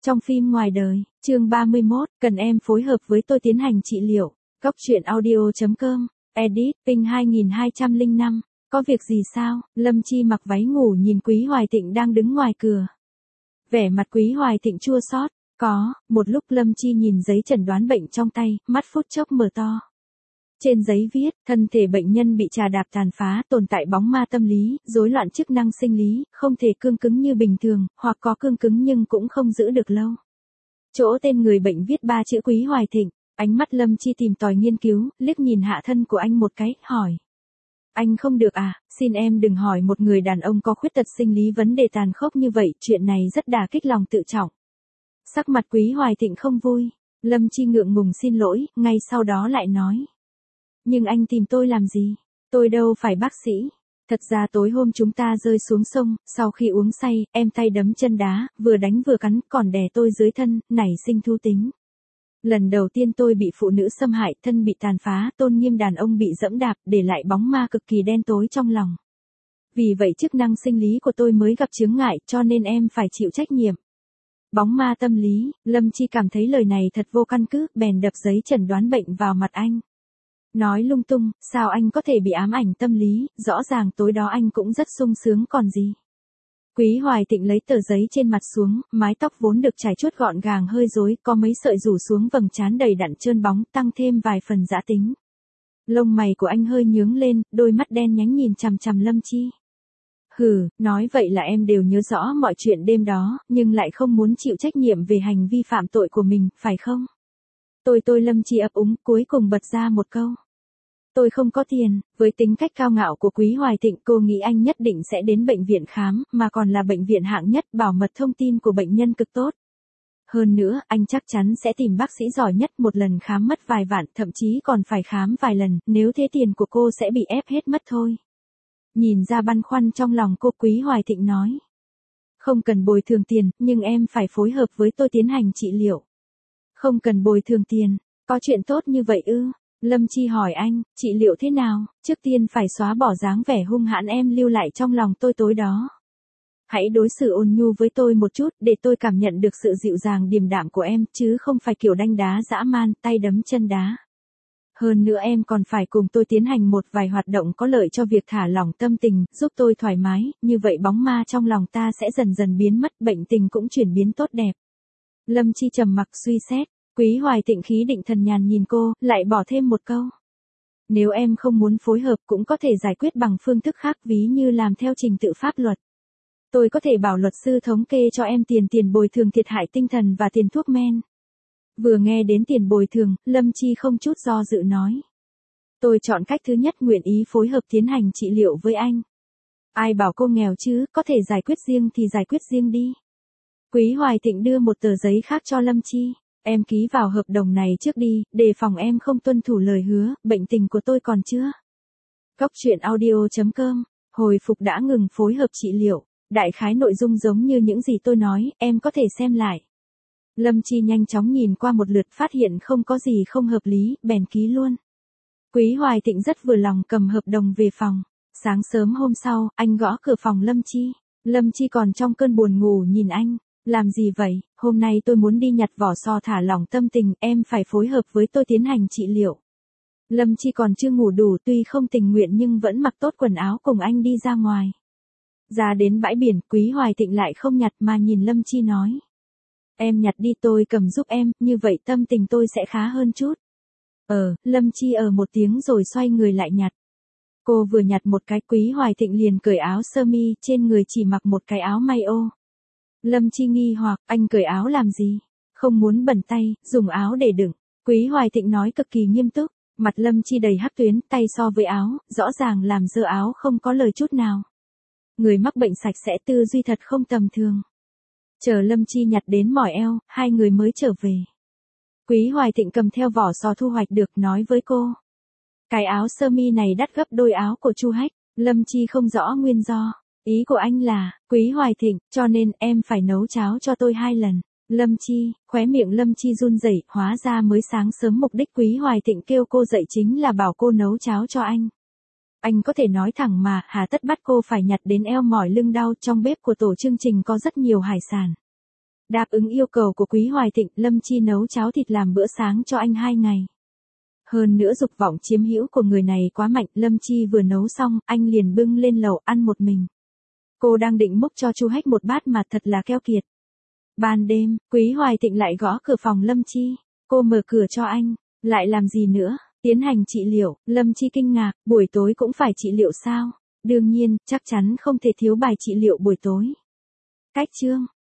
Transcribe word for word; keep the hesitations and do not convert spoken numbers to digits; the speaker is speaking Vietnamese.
Trong phim ngoài đời, chương ba mươi mốt, cần em phối hợp với tôi tiến hành trị liệu. Góc truyện audio chấm com, edit, ping hai nghìn hai trăm lẻ năm. Có việc gì sao? Lâm Chi mặc váy ngủ nhìn Quý Hoài Thịnh đang đứng ngoài cửa. Vẻ mặt Quý Hoài Thịnh chua xót. Có, một lúc Lâm Chi nhìn giấy chẩn đoán bệnh trong tay, mắt phút chốc mở to. Trên giấy viết, thân thể bệnh nhân bị trà đạp tàn phá, tồn tại bóng ma tâm lý, rối loạn chức năng sinh lý, không thể cương cứng như bình thường, hoặc có cương cứng nhưng cũng không giữ được lâu. Chỗ tên người bệnh viết ba chữ Quý Hoài Thịnh, ánh mắt Lâm Chi tìm tòi nghiên cứu, liếc nhìn hạ thân của anh một cái, hỏi. Anh không được à, xin em đừng hỏi một người đàn ông có khuyết tật sinh lý vấn đề tàn khốc như vậy, chuyện này rất đả kích lòng tự trọng. Sắc mặt Quý Hoài Thịnh không vui, Lâm Chi ngượng ngùng xin lỗi, ngay sau đó lại nói. Nhưng anh tìm tôi làm gì? Tôi đâu phải bác sĩ. Thật ra tối hôm chúng ta rơi xuống sông, sau khi uống say, em tay đấm chân đá, vừa đánh vừa cắn, còn đè tôi dưới thân, nảy sinh thú tính. Lần đầu tiên tôi bị phụ nữ xâm hại, thân bị tàn phá, tôn nghiêm đàn ông bị dẫm đạp, để lại bóng ma cực kỳ đen tối trong lòng. Vì vậy chức năng sinh lý của tôi mới gặp chướng ngại, cho nên em phải chịu trách nhiệm. Bóng ma tâm lý, Lâm Chi cảm thấy lời này thật vô căn cứ, bèn đập giấy chẩn đoán bệnh vào mặt anh. Nói lung tung, sao anh có thể bị ám ảnh tâm lý, rõ ràng tối đó anh cũng rất sung sướng còn gì. Quý Hoài Thịnh lấy tờ giấy trên mặt xuống, mái tóc vốn được chải chuốt gọn gàng hơi rối, có mấy sợi rủ xuống vầng trán đầy đặn trơn bóng, tăng thêm vài phần dã tính. Lông mày của anh hơi nhướng lên, đôi mắt đen nhánh nhìn chằm chằm Lâm Chi. Hừ, nói vậy là em đều nhớ rõ mọi chuyện đêm đó, nhưng lại không muốn chịu trách nhiệm về hành vi phạm tội của mình, phải không? Tôi tôi Lâm Chi ấp úng, cuối cùng bật ra một câu. Tôi không có tiền. Với tính cách cao ngạo của Quý Hoài Thịnh, cô nghĩ anh nhất định sẽ đến bệnh viện khám, mà còn là bệnh viện hạng nhất, bảo mật thông tin của bệnh nhân cực tốt. Hơn nữa, anh chắc chắn sẽ tìm bác sĩ giỏi nhất, một lần khám mất vài vạn, thậm chí còn phải khám vài lần, nếu thế tiền của cô sẽ bị ép hết mất thôi. Nhìn ra băn khoăn trong lòng cô, Quý Hoài Thịnh nói. Không cần bồi thường tiền, nhưng em phải phối hợp với tôi tiến hành trị liệu. Không cần bồi thường tiền, có chuyện tốt như vậy ư? Lâm Chi hỏi anh, trị liệu thế nào? Trước tiên phải xóa bỏ dáng vẻ hung hãn em lưu lại trong lòng tôi tối đó. Hãy đối xử ôn nhu với tôi một chút, để tôi cảm nhận được sự dịu dàng điềm đạm của em, chứ không phải kiểu đánh đá dã man, tay đấm chân đá. Hơn nữa em còn phải cùng tôi tiến hành một vài hoạt động có lợi cho việc thả lỏng tâm tình, giúp tôi thoải mái, như vậy bóng ma trong lòng ta sẽ dần dần biến mất, bệnh tình cũng chuyển biến tốt đẹp. Lâm Chi trầm mặc suy xét. Quý Hoài Thịnh khí định thần nhàn nhìn cô, lại bỏ thêm một câu. Nếu em không muốn phối hợp cũng có thể giải quyết bằng phương thức khác, ví như làm theo trình tự pháp luật. Tôi có thể bảo luật sư thống kê cho em tiền tiền bồi thường thiệt hại tinh thần và tiền thuốc men. Vừa nghe đến tiền bồi thường, Lâm Chi không chút do dự nói. Tôi chọn cách thứ nhất, nguyện ý phối hợp tiến hành trị liệu với anh. Ai bảo cô nghèo chứ, có thể giải quyết riêng thì giải quyết riêng đi. Quý Hoài Thịnh đưa một tờ giấy khác cho Lâm Chi. Em ký vào hợp đồng này trước đi, đề phòng em không tuân thủ lời hứa, bệnh tình của tôi còn chưa. Góc truyện audio chấm com, hồi phục đã ngừng phối hợp trị liệu, đại khái nội dung giống như những gì tôi nói, em có thể xem lại. Lâm Chi nhanh chóng nhìn qua một lượt, phát hiện không có gì không hợp lý, bèn ký luôn. Quý Hoài Thịnh rất vừa lòng, cầm hợp đồng về phòng. Sáng sớm hôm sau, anh gõ cửa phòng Lâm Chi. Lâm Chi còn trong cơn buồn ngủ nhìn anh. Làm gì vậy? Hôm nay tôi muốn đi nhặt vỏ sò thả lỏng tâm tình, em phải phối hợp với tôi tiến hành trị liệu. Lâm Chi còn chưa ngủ đủ, tuy không tình nguyện nhưng vẫn mặc tốt quần áo cùng anh đi ra ngoài. Ra đến bãi biển, Quý Hoài Thịnh lại không nhặt mà nhìn Lâm Chi nói. Em nhặt đi, tôi cầm giúp em, như vậy tâm tình tôi sẽ khá hơn chút. Ờ, Lâm Chi ờ một tiếng rồi xoay người lại nhặt. Cô vừa nhặt một cái, Quý Hoài Thịnh liền cởi áo sơ mi, trên người chỉ mặc một cái áo may ô. Lâm Chi nghi hoặc, anh cởi áo làm gì? Không muốn bẩn tay, dùng áo để đựng. Quý Hoài Thịnh nói cực kỳ nghiêm túc, mặt Lâm Chi đầy hắc tuyến, tay so với áo, rõ ràng làm dơ áo không có lời chút nào. Người mắc bệnh sạch sẽ tư duy thật không tầm thường. Chờ Lâm Chi nhặt đến mỏi eo, hai người mới trở về. Quý Hoài Thịnh cầm theo vỏ sò thu hoạch được, nói với cô. Cái áo sơ mi này đắt gấp đôi áo của Chu Hách. Lâm Chi không rõ nguyên do. Ý của anh là, Quý Hoài Thịnh, cho nên em phải nấu cháo cho tôi hai lần. Lâm Chi, khóe miệng Lâm Chi run rẩy, hóa ra mới sáng sớm mục đích Quý Hoài Thịnh kêu cô dậy chính là bảo cô nấu cháo cho anh. Anh có thể nói thẳng mà, hà tất bắt cô phải nhặt đến eo mỏi lưng đau, trong bếp của tổ chương trình có rất nhiều hải sản. Đáp ứng yêu cầu của Quý Hoài Thịnh, Lâm Chi nấu cháo thịt làm bữa sáng cho anh hai ngày. Hơn nữa dục vọng chiếm hữu của người này quá mạnh, Lâm Chi vừa nấu xong, anh liền bưng lên lầu ăn một mình. Cô đang định múc cho Chu Hách một bát mà thật là keo kiệt. Ban đêm, Quý Hoài Thịnh lại gõ cửa phòng Lâm Chi. Cô mở cửa cho anh. Lại làm gì nữa? Tiến hành trị liệu. Lâm Chi kinh ngạc, buổi tối cũng phải trị liệu sao? Đương nhiên, chắc chắn không thể thiếu bài trị liệu buổi tối. Cách chương